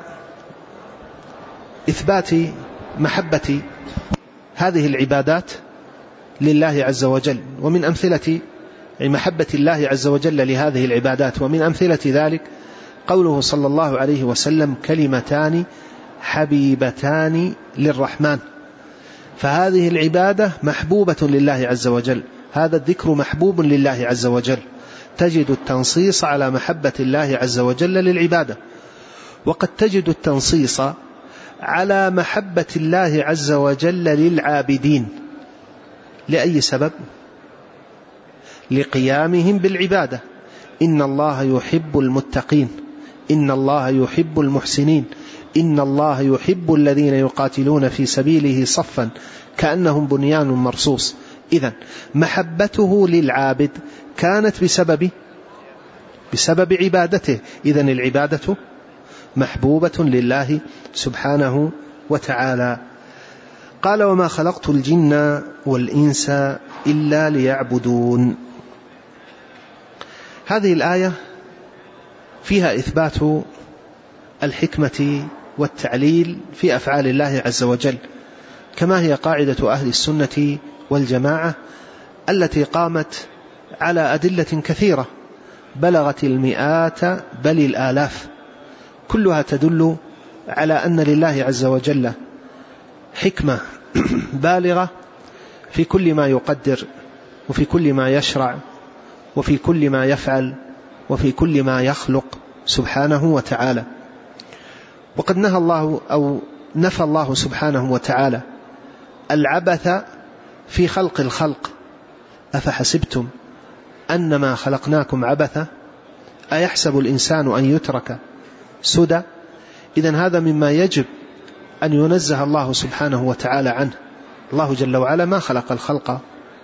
إثبات محبة هذه العبادات لله عز وجل، ومن أمثلة محبة الله عز وجل لهذه العبادات ومن أمثلة ذلك قوله صلى الله عليه وسلم: كلمتان حبيبتان للرحمن. فهذه العبادة محبوبة لله عز وجل، هذا الذكر محبوب لله عز وجل، تجد التنصيص على محبة الله عز وجل للعبادة. وقد تجد التنصيص على محبة الله عز وجل للعابدين. لأي سبب؟ لقيامهم بالعبادة. إن الله يحب المتقين، إن الله يحب المحسنين، إن الله يحب الذين يقاتلون في سبيله صفا كأنهم بنيان مرصوص. إذن محبته للعابد كانت بسبب عبادته، إذن العبادة محبوبة لله سبحانه وتعالى. قال: وما خلقت الجن والإنس إلا ليعبدون. هذه الآية فيها إثبات الحكمة والتعليل في أفعال الله عز وجل، كما هي قاعدة أهل السنة والجماعة التي قامت على أدلة كثيرة بلغت المئات بل الآلاف، كلها تدل على أن لله عز وجل حكمة بالغة في كل ما يقدر، وفي كل ما يشرع، وفي كل ما يفعل، وفي كل ما يخلق سبحانه وتعالى. وقد نهى الله أو نفى الله سبحانه وتعالى العبث في خلق الخلق. أفحسبتم أنما خلقناكم عبثا أيحسب الإنسان أن يترك سدى. إذن هذا مما يجب أن ينزه الله سبحانه وتعالى عنه. الله جل وعلا ما خلق الخلق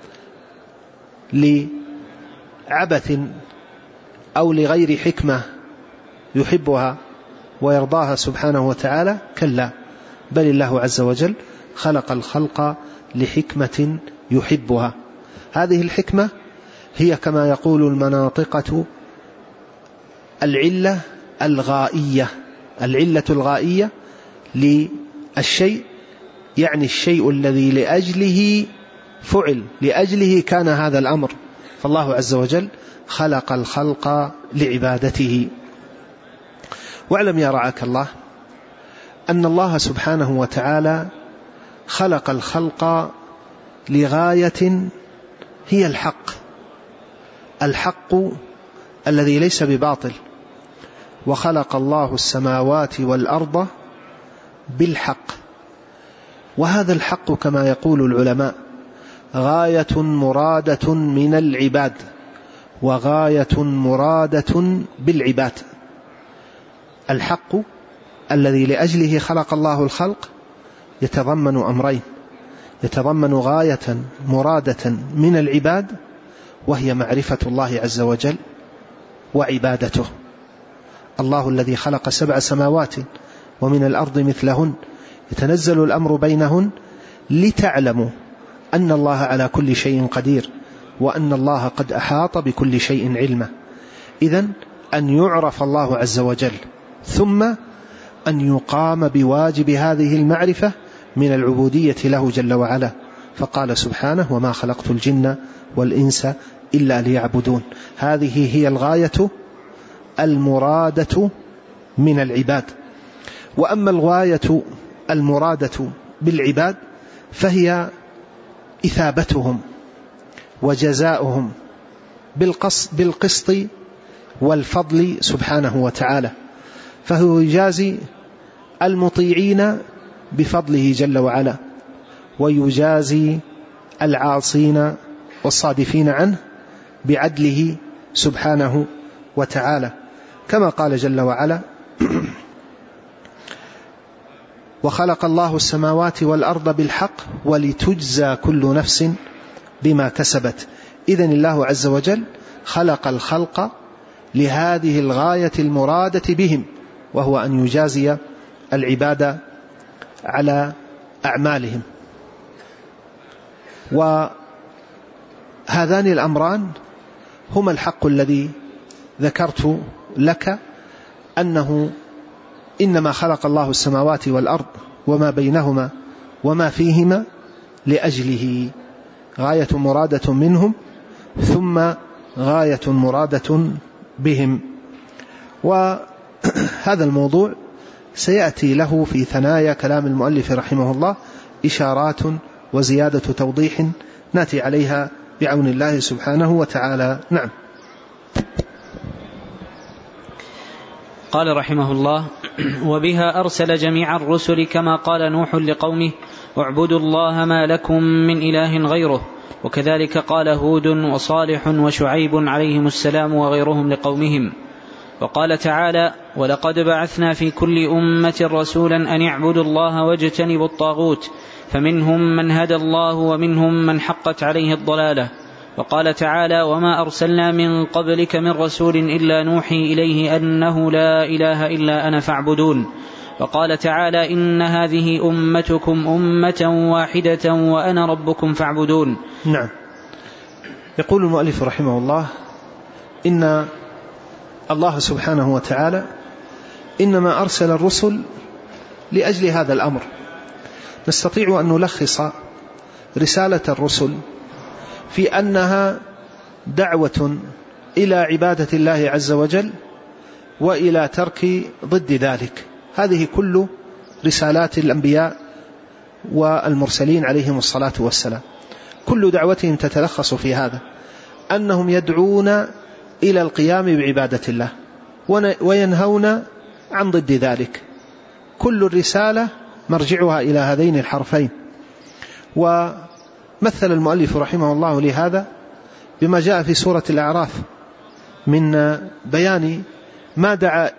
لعبث أو لغير حكمة يحبها ويرضاها سبحانه وتعالى، كلا، بل الله عز وجل خلق الخلق لحكمة يحبها. هذه الحكمة هي كما يقول المناطقة العلة الغائية. العلة الغائية للشيء يعني الشيء الذي لأجله فعل، لأجله كان هذا الأمر. فالله عز وجل خلق الخلق لعبادته. واعلم يا رعاك الله أن الله سبحانه وتعالى خلق الخلق لغاية هي الحق الذي ليس بباطل. وخلق الله السماوات والأرض بالحق، وهذا الحق كما يقول العلماء غاية مرادة من العباد وغاية مرادة بالعباد. الحق الذي لأجله خلق الله الخلق يتضمن أمرين: يتضمن غاية مرادة من العباد وهي معرفة الله عز وجل وعبادته. الله الذي خلق 7 سماوات ومن الأرض مثلهن يتنزل الأمر بينهن لتعلموا أن الله على كل شيء قدير وأن الله قد أحاط بكل شيء علما. إذن أن يعرف الله عز وجل ثم أن يقام بواجب هذه المعرفة من العبودية له جل وعلا. فقال سبحانه: وما خلقت الجن والإنس إلا ليعبدون. هذه هي الغاية المرادة من العباد. وأما الغاية المرادة بالعباد فهي إثابتهم وجزاؤهم بالقسط والفضل سبحانه وتعالى. فهو يجازي المطيعين بفضله جل وعلا، ويجازي العاصين والصادفين عنه بعدله سبحانه وتعالى، كما قال جل وعلا: وخلق الله السماوات والأرض بالحق ولتجزى كل نفس بما كسبت. إذن الله عز وجل خلق الخلق لهذه الغاية المرادة بهم، وهو أن يجازي العباد على أعمالهم. وهذان الأمران هما الحق الذي ذكرت لك، أنه إنما خلق الله السماوات والأرض وما بينهما وما فيهما لأجله، غاية مرادة منهم ثم غاية مرادة بهم. وهذا الموضوع سيأتي له في ثنايا كلام المؤلف رحمه الله إشارات وزيادة توضيح نأتي عليها بعون الله سبحانه وتعالى. نعم. قال رحمه الله: وبها أرسل جميع الرسل كما قال نوح لقومه: اعبدوا الله ما لكم من إله غيره. وكذلك قال هود وصالح وشعيب عليهم السلام وغيرهم لقومهم. وقال تعالى: ولقد بعثنا في كل أمة رسولا أن اعبدوا الله واجتنبوا الطاغوت، فمنهم من هدى الله ومنهم من حقت عليه الضلالة. وقال تعالى: وما أرسلنا من قبلك من رسول إلا نوحي إليه أنه لا إله إلا أنا فاعبدون. وقال تعالى: إن هذه أمتكم أمة واحدة وأنا ربكم فاعبدون. نعم. يقول المؤلف رحمه الله: إن الله سبحانه وتعالى إنما أرسل الرسل لأجل هذا الأمر. نستطيع أن نلخص رسالة الرسل في أنها دعوة إلى عبادة الله عز وجل وإلى ترك ضد ذلك. هذه كل رسالات الأنبياء والمرسلين عليهم الصلاة والسلام، كل دعوتهم تتلخص في هذا، أنهم يدعون إلى القيام بعبادة الله وينهون عن ضد ذلك. كل الرسالة مرجعها إلى هذين الحرفين. ومثل المؤلف رحمه الله لهذا بما جاء في سورة الأعراف من بيان ما دعا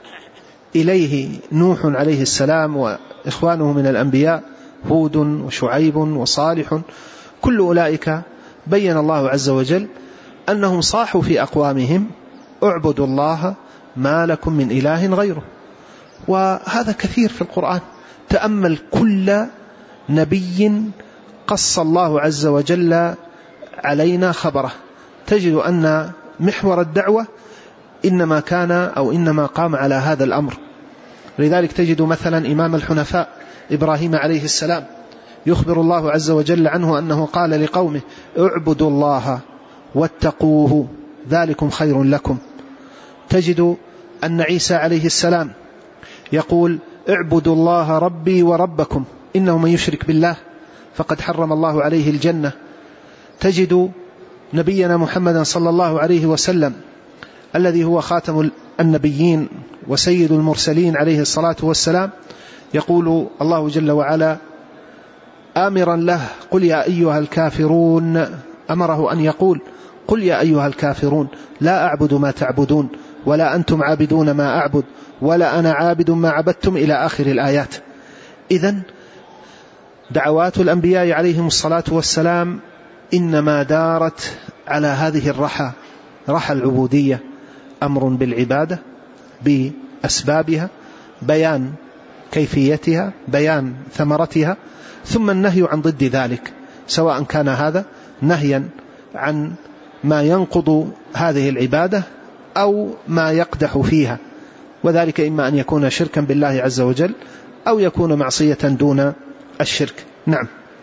إليه نوح عليه السلام وإخوانه من الأنبياء هود وشعيب وصالح. كل أولئك بين الله عز وجل أنهم صاحوا في أقوامهم: اعبدوا الله ما لكم من إله غيره. وهذا كثير في القرآن. تأمل كل نبي قص الله عز وجل علينا خبره، تجد أن محور الدعوة إنما كان أو إنما قام على هذا الأمر. لذلك تجد مثلا إمام الحنفاء إبراهيم عليه السلام يخبر الله عز وجل عنه أنه قال لقومه: اعبدوا الله واتقوه ذلكم خير لكم. تجد أن عيسى عليه السلام يقول: اعبدوا الله ربي وربكم إنه من يشرك بالله فقد حرم الله عليه الجنة. تجد نبينا محمدا صلى الله عليه وسلم الذي هو خاتم النبيين وسيد المرسلين عليه الصلاة والسلام يقول الله جل وعلا آمرا له: قل يا أيها الكافرون. أمره أن يقول: قل يا أيها الكافرون لا أعبد ما تعبدون ولا أنتم عابدون ما أعبد ولا أنا عابد ما عبدتم، إلى آخر الآيات. إذن دعوات الأنبياء عليهم الصلاة والسلام إنما دارت على هذه رحى العبودية: أمر بالعبادة بأسبابها، بيان كيفيتها، بيان ثمرتها، ثم النهي عن ضد ذلك، سواء كان هذا نهيا عن ما ينقض هذه العبادة أو ما يقدح فيها، وذلك إما أن يكون شركا بالله عز وجل أو يكون معصية دون الشرك. نعم.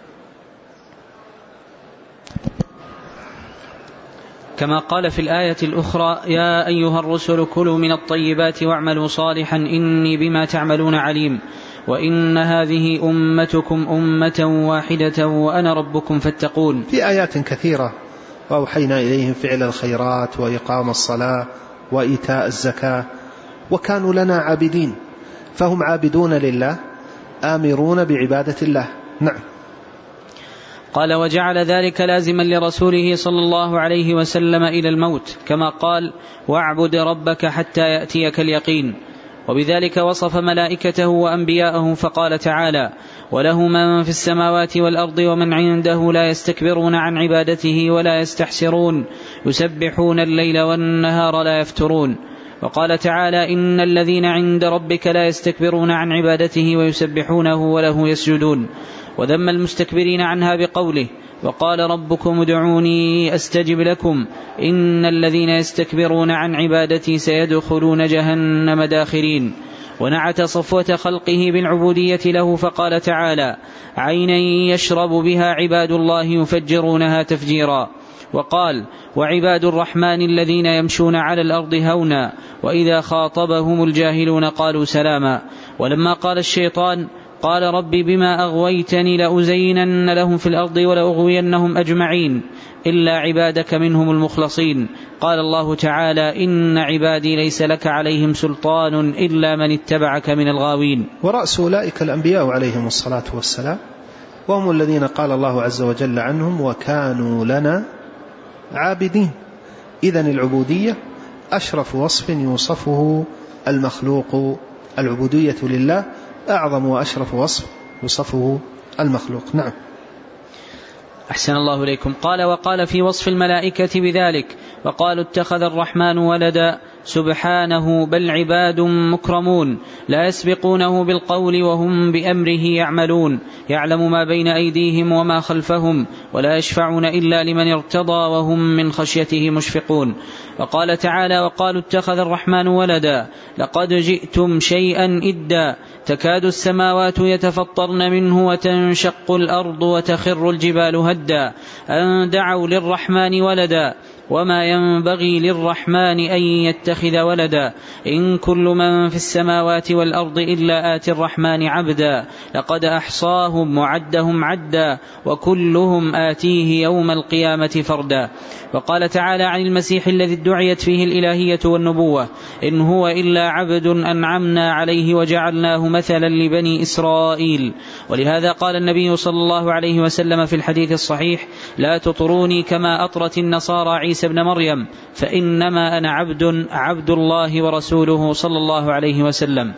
كما قال في الآية الأخرى: يا أيها الرسل كلوا من الطيبات واعملوا صالحا إني بما تعملون عليم، وإن هذه أمتكم أمة واحدة وأنا ربكم فاتقون. في آيات كثيرة: وأوحينا إليهم فعل الخيرات وإقام الصلاة وإيتاء الزكاة وكانوا لنا عابدين. فهم عابدون لله آمرون بعبادة الله. نعم. قال: وجعل ذلك لازما لرسوله صلى الله عليه وسلم إلى الموت، كما قال: واعبد ربك حتى يأتيك اليقين. وبذلك وصف ملائكته وأنبياءه فقال تعالى: وله من في السماوات والأرض ومن عنده لا يستكبرون عن عبادته ولا يستحسرون يسبحون الليل والنهار لا يفترون. وقال تعالى: إن الذين عند ربك لا يستكبرون عن عبادته ويسبحونه وله يسجدون. وذم المستكبرين عنها بقوله: وقال ربكم ادعوني أستجب لكم إن الذين يستكبرون عن عبادتي سيدخلون جهنم داخرين. ونعت صفوة خلقه بالعبودية له فقال تعالى: عينا يشرب بها عباد الله يفجرونها تفجيرا. وقال: وعباد الرحمن الذين يمشون على الأرض هونا وإذا خاطبهم الجاهلون قالوا سلاما. ولما قال الشيطان: قال رب بما أغويتني لأزينن لهم في الأرض ولأغوينهم أجمعين إلا عبادك منهم المخلصين. قال الله تعالى: إن عبادي ليس لك عليهم سلطان إلا من اتبعك من الغاوين. ورأس أولئك الأنبياء عليهم الصلاة والسلام، وهم الذين قال الله عز وجل عنهم: وكانوا لنا عابدين. إذن العبودية أشرف وصف يوصفه المخلوق، العبودية لله أعظم وأشرف وصف يوصفه المخلوق. نعم. أحسن الله إليكم. قال: وقال في وصف الملائكة بذلك: وقالوا اتخذ الرحمن ولدا سبحانه بل عباد مكرمون لا يسبقونه بالقول وهم بأمره يعملون يعلم ما بين أيديهم وما خلفهم ولا يشفعون إلا لمن ارتضى وهم من خشيته مشفقون. وقال تعالى: وقالوا اتخذ الرحمن ولدا لقد جئتم شيئا إدا تكاد السماوات يتفطرن منه وتنشق الأرض وتخر الجبال هدا أن دعوا للرحمن ولدا وما ينبغي للرحمن أن يتخذ ولدا إن كل من في السماوات والأرض إلا آتي الرحمن عبدا لقد أحصاهم وعدهم عدا وكلهم آتيه يوم القيامة فردا. وقال تعالى عن المسيح الذي ادعيت فيه الإلهية والنبوة: إن هو إلا عبد أنعمنا عليه وجعلناه مثلا لبني إسرائيل. ولهذا قال النبي صلى الله عليه وسلم في الحديث الصحيح: لا تطروني كما أطرت النصارى عيسى ابن مريم فإنما أنا عبد الله ورسوله صلى الله عليه وسلم.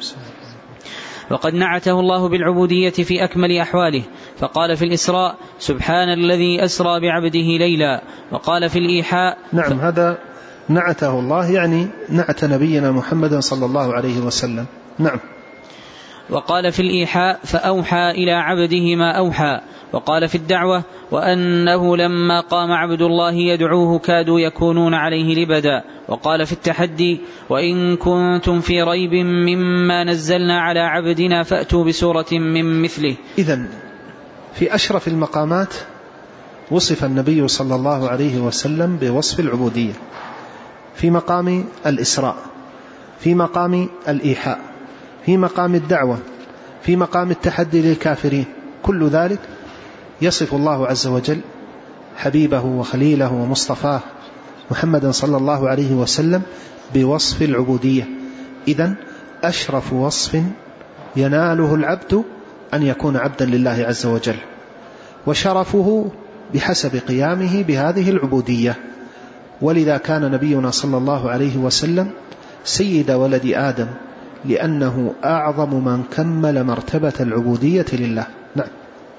وقد نعته الله بالعبودية في أكمل أحواله، فقال في الإسراء: سبحان الذي أسرى بعبده ليلا. وقال في الإيحاء: نعم، هذا نعته الله يعني نعت نبينا محمد صلى الله عليه وسلم. نعم. وقال في الإيحاء: فأوحى إلى عبده ما أوحى. وقال في الدعوة: وأنه لما قام عبد الله يدعوه كادوا يكونون عليه لبدا. وقال في التحدي: وإن كنتم في ريب مما نزلنا على عبدنا فأتوا بسورة من مثله. إذن في أشرف المقامات وصف النبي صلى الله عليه وسلم بوصف العبودية، في مقام الإسراء، في مقام الإيحاء، في مقام الدعوة، في مقام التحدي للكافرين. كل ذلك يصف الله عز وجل حبيبه وخليله ومصطفاه محمدا صلى الله عليه وسلم بوصف العبودية. إذن أشرف وصف يناله العبد أن يكون عبدا لله عز وجل، وشرفه بحسب قيامه بهذه العبودية. ولذا كان نبينا صلى الله عليه وسلم سيد ولد آدم، لأنه أعظم من كمل مرتبة العبودية لله. نعم.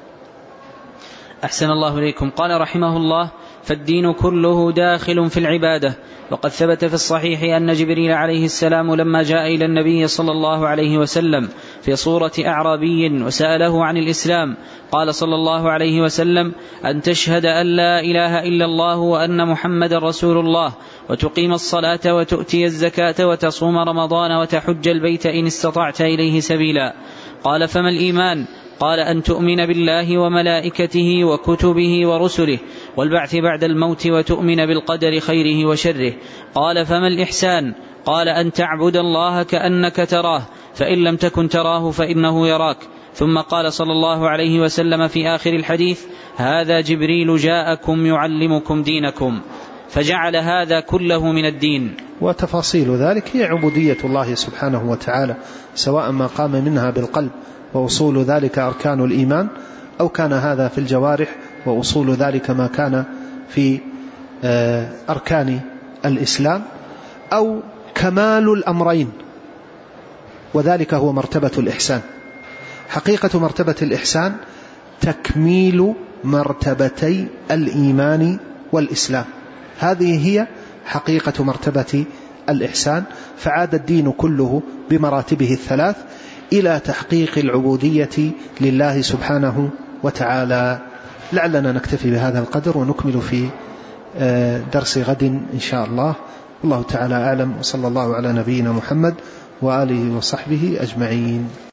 أحسن الله إليكم. قال رحمه الله: فالدين كله داخل في العبادة. وقد ثبت في الصحيح أن جبريل عليه السلام لما جاء إلى النبي صلى الله عليه وسلم في صورة أعرابي وسأله عن الإسلام قال صلى الله عليه وسلم: أن تشهد أن لا إله إلا الله وأن محمد رسول الله وتقيم الصلاة وتؤتي الزكاة وتصوم رمضان وتحج البيت إن استطعت إليه سبيلا. قال: فما الإيمان؟ قال: أن تؤمن بالله وملائكته وكتبه ورسله والبعث بعد الموت وتؤمن بالقدر خيره وشره. قال: فما الإحسان؟ قال: أن تعبد الله كأنك تراه فإن لم تكن تراه فإنه يراك. ثم قال صلى الله عليه وسلم في آخر الحديث: هذا جبريل جاءكم يعلمكم دينكم. فجعل هذا كله من الدين. وتفاصيل ذلك هي عبودية الله سبحانه وتعالى، سواء ما قام منها بالقلب وأصول ذلك أركان الإيمان، أو كان هذا في الجوارح وأصول ذلك ما كان في أركان الإسلام، أو كمال الأمرين وذلك هو مرتبة الإحسان. حقيقة مرتبة الإحسان تكميل مرتبتي الإيمان والإسلام، هذه هي حقيقة مرتبة الإحسان. فعاد الدين كله بمراتبه الثلاث إلى تحقيق العبودية لله سبحانه وتعالى. لعلنا نكتفي بهذا القدر ونكمل في درس غد إن شاء الله. الله تعالى أعلم، وصلى الله على نبينا محمد وآله وصحبه أجمعين.